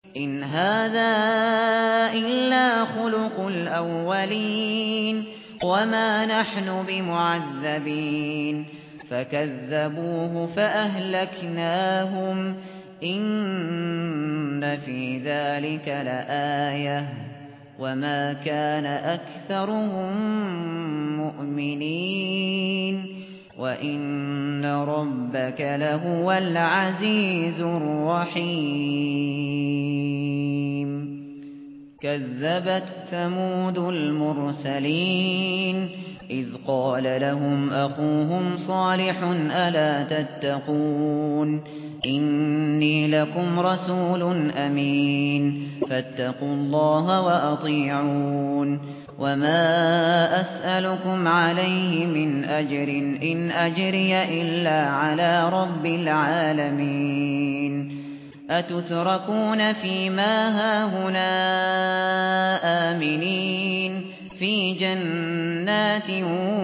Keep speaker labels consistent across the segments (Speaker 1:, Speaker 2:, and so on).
Speaker 1: إن هذا إلا خلق الأولين وما نحن بمعذبين فكذبوه فأهلكناهم إن في ذلك لآية وما كان أكثرهم مؤمنين وإن ربك لهو العزيز الرحيم كذبت ثمود المرسلين إذ قال لهم أخوهم صالح ألا تتقون إني لكم رسول أمين فاتقوا الله وأطيعون وما أسألكم عليه من أجر إن أجري إلا على رب العالمين أتتركون فيما هاهنا آمنين في جنات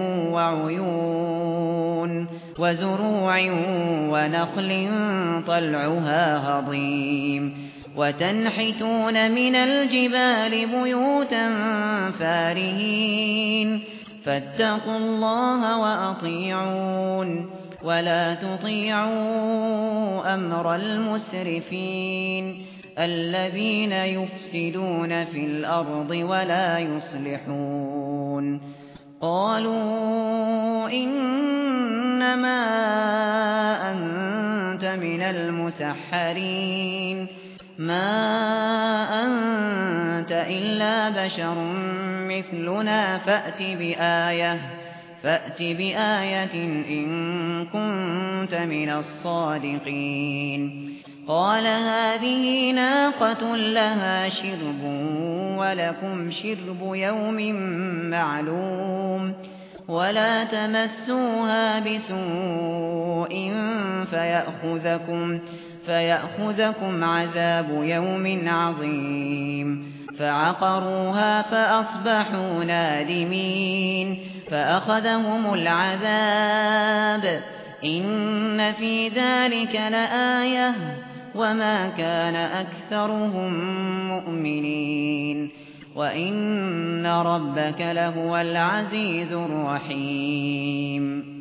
Speaker 1: وعيون وزروع ونخل طلعها هضيم وتنحتون من الجبال بيوتا فارهين فاتقوا الله وأطيعون ولا تطيعوا أمر المسرفين الذين يفسدون في الأرض ولا يصلحون قالوا إنما أنت من المسحرين ما أنت إلا بشر مثلنا فأت بآية إن كنت من الصادقين قال هذه ناقة لها شرب ولكم شرب يوم معلوم ولا تمسوها بسوء فيأخذكم عذاب يوم عظيم فعقروها فأصبحوا نادمين فأخذهم العذاب إن في ذلك لآية وما كان أكثرهم مؤمنين وإن ربك لهو العزيز الرحيم